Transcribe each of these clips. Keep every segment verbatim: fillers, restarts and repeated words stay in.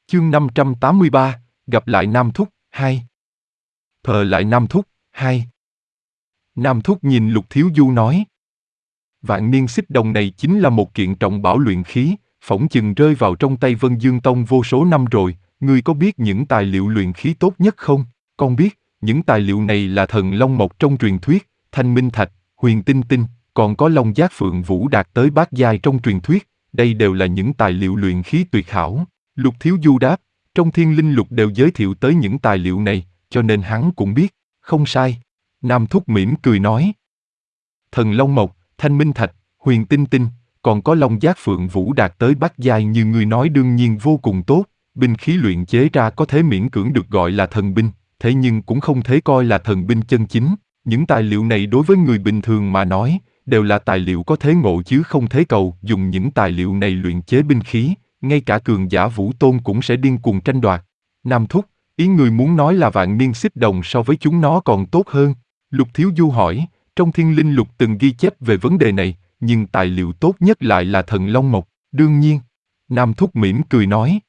Chương năm trăm tám mươi ba, gặp lại Nam Thúc, hai. Thờ lại Nam Thúc, hai. Nam Thúc nhìn Lục Thiếu Du nói. Vạn niên xích đồng này chính là một kiện trọng bảo luyện khí, phỏng chừng rơi vào trong tay Vân Dương Tông vô số năm rồi, ngươi có biết những tài liệu luyện khí tốt nhất không? Con biết, những tài liệu này là thần long mộc trong truyền thuyết, thanh minh thạch, huyền tinh tinh, còn có long giác phượng vũ đạt tới bát giai trong truyền thuyết, đây đều là những tài liệu luyện khí tuyệt hảo. Lục Thiếu Du đáp, trong Thiên Linh Lục đều giới thiệu tới những tài liệu này, cho nên hắn cũng biết, không sai. Nam Thúc mỉm cười nói. Thần long mộc, thanh minh thạch, huyền tinh tinh, còn có long giác phượng vũ đạt tới bát giai như ngươi nói đương nhiên vô cùng tốt, binh khí luyện chế ra có thể miễn cưỡng được gọi là thần binh, thế nhưng cũng không thể coi là thần binh chân chính. Những tài liệu này đối với người bình thường mà nói, đều là tài liệu có thế ngộ chứ không thế cầu. Dùng những tài liệu này luyện chế binh khí, ngay cả cường giả vũ tôn cũng sẽ điên cuồng tranh đoạt. Nam Thúc, ý người muốn nói là vạn niên xích đồng so với chúng nó còn tốt hơn? Lục Thiếu Du hỏi, trong Thiên Linh Lục từng ghi chép về vấn đề này, nhưng tài liệu tốt nhất lại là thần long mộc, đương nhiên. Nam Thúc mỉm cười nói.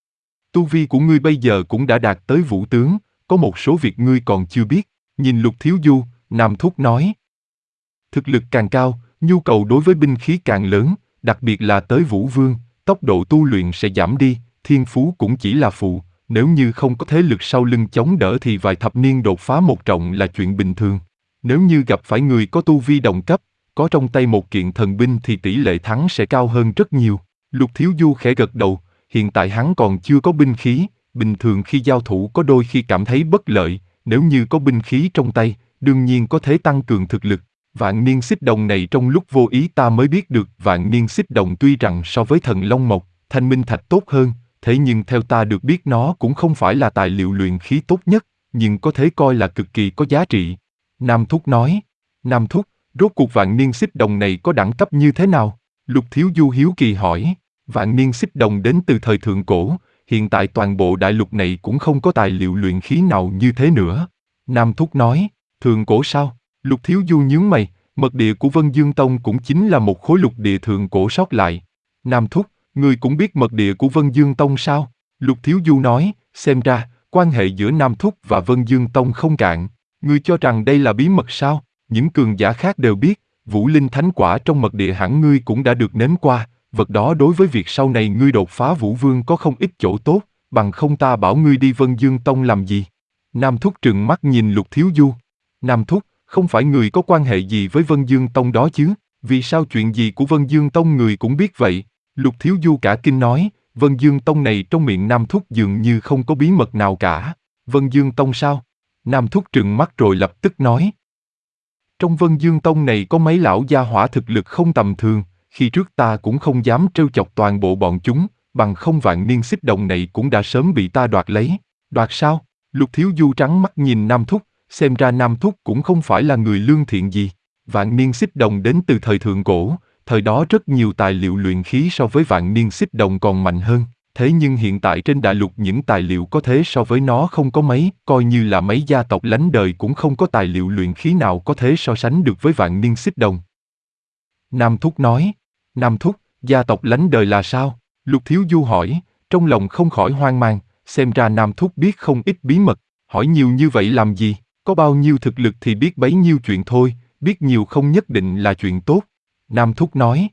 Tu vi của ngươi bây giờ cũng đã đạt tới vũ tướng, có một số việc ngươi còn chưa biết. Nhìn Lục Thiếu Du, Nam Thúc nói. Thực lực càng cao, nhu cầu đối với binh khí càng lớn, đặc biệt là tới vũ vương, tốc độ tu luyện sẽ giảm đi, thiên phú cũng chỉ là phụ, nếu như không có thế lực sau lưng chống đỡ thì vài thập niên đột phá một trọng là chuyện bình thường. Nếu như gặp phải người có tu vi đồng cấp, có trong tay một kiện thần binh thì tỷ lệ thắng sẽ cao hơn rất nhiều. Lục Thiếu Du khẽ gật đầu, hiện tại hắn còn chưa có binh khí, bình thường khi giao thủ có đôi khi cảm thấy bất lợi, nếu như có binh khí trong tay, đương nhiên có thể tăng cường thực lực. Vạn niên xích đồng này trong lúc vô ý ta mới biết được vạn niên xích đồng tuy rằng so với thần long mộc, thanh minh thạch tốt hơn, thế nhưng theo ta được biết nó cũng không phải là tài liệu luyện khí tốt nhất, nhưng có thể coi là cực kỳ có giá trị. Nam Thúc nói. Nam Thúc, rốt cuộc vạn niên xích đồng này có đẳng cấp như thế nào? Lục Thiếu Du hiếu kỳ hỏi. Vạn niên xích đồng đến từ thời thượng cổ, hiện tại toàn bộ đại lục này cũng không có tài liệu luyện khí nào như thế nữa. Nam Thúc nói. Thượng cổ sao? Lục Thiếu Du nhướng mày, mật địa của Vân Dương Tông cũng chính là một khối lục địa thượng cổ sót lại. Nam Thúc, ngươi cũng biết mật địa của Vân Dương Tông sao? Lục Thiếu Du nói, xem ra, quan hệ giữa Nam Thúc và Vân Dương Tông không cạn. Ngươi cho rằng đây là bí mật sao? Những cường giả khác đều biết, Vũ Linh Thánh Quả trong mật địa hẳn ngươi cũng đã được nếm qua, vật đó đối với việc sau này ngươi đột phá Vũ Vương có không ít chỗ tốt, bằng không ta bảo ngươi đi Vân Dương Tông làm gì? Nam Thúc trừng mắt nhìn Lục Thiếu Du. Nam Thúc, không phải người có quan hệ gì với Vân Dương Tông đó chứ? Vì sao chuyện gì của Vân Dương Tông người cũng biết vậy? Lục Thiếu Du cả kinh nói, Vân Dương Tông này trong miệng Nam Thúc dường như không có bí mật nào cả. Vân Dương Tông sao? Nam Thúc trừng mắt rồi lập tức nói. Trong Vân Dương Tông này có mấy lão gia hỏa thực lực không tầm thường, khi trước ta cũng không dám trêu chọc toàn bộ bọn chúng, bằng không vạn niên xích đồng này cũng đã sớm bị ta đoạt lấy. Đoạt sao? Lục Thiếu Du trắng mắt nhìn Nam Thúc, xem ra Nam Thúc cũng không phải là người lương thiện gì. Vạn niên xích đồng đến từ thời thượng cổ, thời đó rất nhiều tài liệu luyện khí so với vạn niên xích đồng còn mạnh hơn. Thế nhưng hiện tại trên đại lục những tài liệu có thế so với nó không có mấy, coi như là mấy gia tộc lánh đời cũng không có tài liệu luyện khí nào có thể so sánh được với vạn niên xích đồng. Nam Thúc nói. Nam Thúc, gia tộc lánh đời là sao? Lục Thiếu Du hỏi, trong lòng không khỏi hoang mang, xem ra Nam Thúc biết không ít bí mật, hỏi nhiều như vậy làm gì? Có bao nhiêu thực lực thì biết bấy nhiêu chuyện thôi, biết nhiều không nhất định là chuyện tốt. Nam Thúc nói.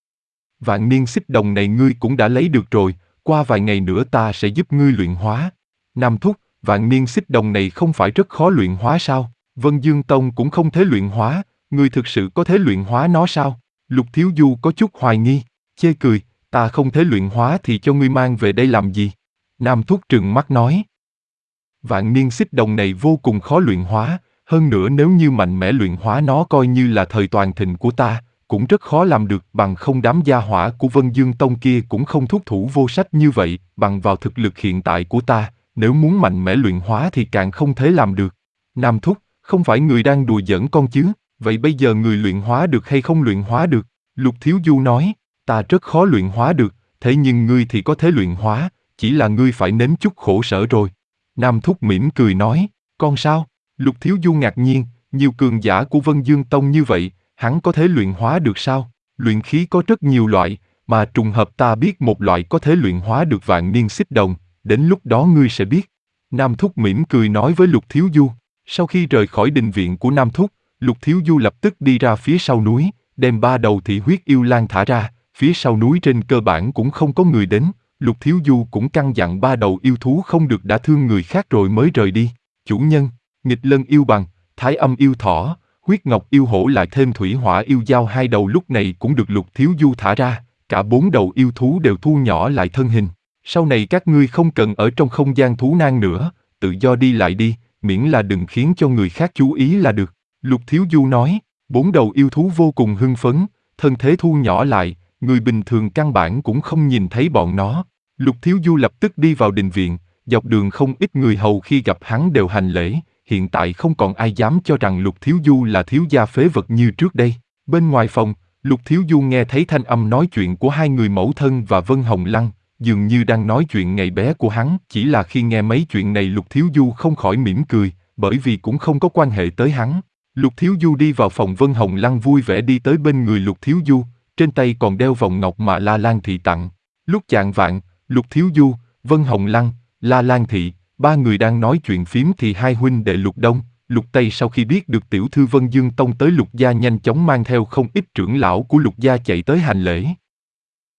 Vạn niên xích đồng này ngươi cũng đã lấy được rồi, qua vài ngày nữa ta sẽ giúp ngươi luyện hóa. Nam Thúc, vạn niên xích đồng này không phải rất khó luyện hóa sao? Vân Dương Tông cũng không thể luyện hóa, ngươi thực sự có thể luyện hóa nó sao? Lục Thiếu Du có chút hoài nghi, chê cười, ta không thể luyện hóa thì cho ngươi mang về đây làm gì? Nam Thúc trừng mắt nói. Vạn niên xích đồng này vô cùng khó luyện hóa, hơn nữa nếu như mạnh mẽ luyện hóa nó coi như là thời toàn thịnh của ta, cũng rất khó làm được, bằng không đám gia hỏa của Vân Dương Tông kia cũng không thúc thủ vô sách như vậy, bằng vào thực lực hiện tại của ta, nếu muốn mạnh mẽ luyện hóa thì càng không thể làm được. Nam Thúc, không phải người đang đùa giỡn con chứ, vậy bây giờ người luyện hóa được hay không luyện hóa được? Lục Thiếu Du nói, ta rất khó luyện hóa được, thế nhưng ngươi thì có thể luyện hóa, chỉ là ngươi phải nếm chút khổ sở rồi. Nam Thúc mỉm cười nói, con sao? Lục Thiếu Du ngạc nhiên, nhiều cường giả của Vân Dương Tông như vậy, hắn có thể luyện hóa được sao? Luyện khí có rất nhiều loại, mà trùng hợp ta biết một loại có thể luyện hóa được vạn niên xích đồng, đến lúc đó ngươi sẽ biết. Nam Thúc mỉm cười nói với Lục Thiếu Du. Sau khi rời khỏi đình viện của Nam Thúc, Lục Thiếu Du lập tức đi ra phía sau núi, đem ba đầu thị huyết yêu lang thả ra, phía sau núi trên cơ bản cũng không có người đến, Lục Thiếu Du cũng căn dặn ba đầu yêu thú không được đã thương người khác rồi mới rời đi. Chủ nhân, nghịch lân yêu bằng, thái âm yêu thỏ, huyết ngọc yêu hổ lại thêm thủy hỏa yêu dao hai đầu lúc này cũng được Lục Thiếu Du thả ra, cả bốn đầu yêu thú đều thu nhỏ lại thân hình. Sau này các ngươi không cần ở trong không gian thú nang nữa, tự do đi lại đi, miễn là đừng khiến cho người khác chú ý là được. Lục Thiếu Du nói, bốn đầu yêu thú vô cùng hưng phấn, thân thế thu nhỏ lại, người bình thường căn bản cũng không nhìn thấy bọn nó. Lục Thiếu Du lập tức đi vào đình viện, dọc đường không ít người hầu khi gặp hắn đều hành lễ, hiện tại không còn ai dám cho rằng Lục Thiếu Du là thiếu gia phế vật như trước đây. Bên ngoài phòng, Lục Thiếu Du nghe thấy thanh âm nói chuyện của hai người mẫu thân và Vân Hồng Lăng, dường như đang nói chuyện ngày bé của hắn, chỉ là khi nghe mấy chuyện này Lục Thiếu Du không khỏi mỉm cười, bởi vì cũng không có quan hệ tới hắn. Lục Thiếu Du đi vào phòng Vân Hồng Lăng vui vẻ đi tới bên người Lục Thiếu Du, trên tay còn đeo vòng ngọc mà La Lan Thị tặng. Lúc chạng vạng, Lục Thiếu Du, Vân Hồng Lăng, La Lan Thị, ba người đang nói chuyện phím thì hai huynh đệ Lục Đông, Lục Tây sau khi biết được tiểu thư Vân Dương Tông tới Lục gia nhanh chóng mang theo không ít trưởng lão của Lục gia chạy tới hành lễ.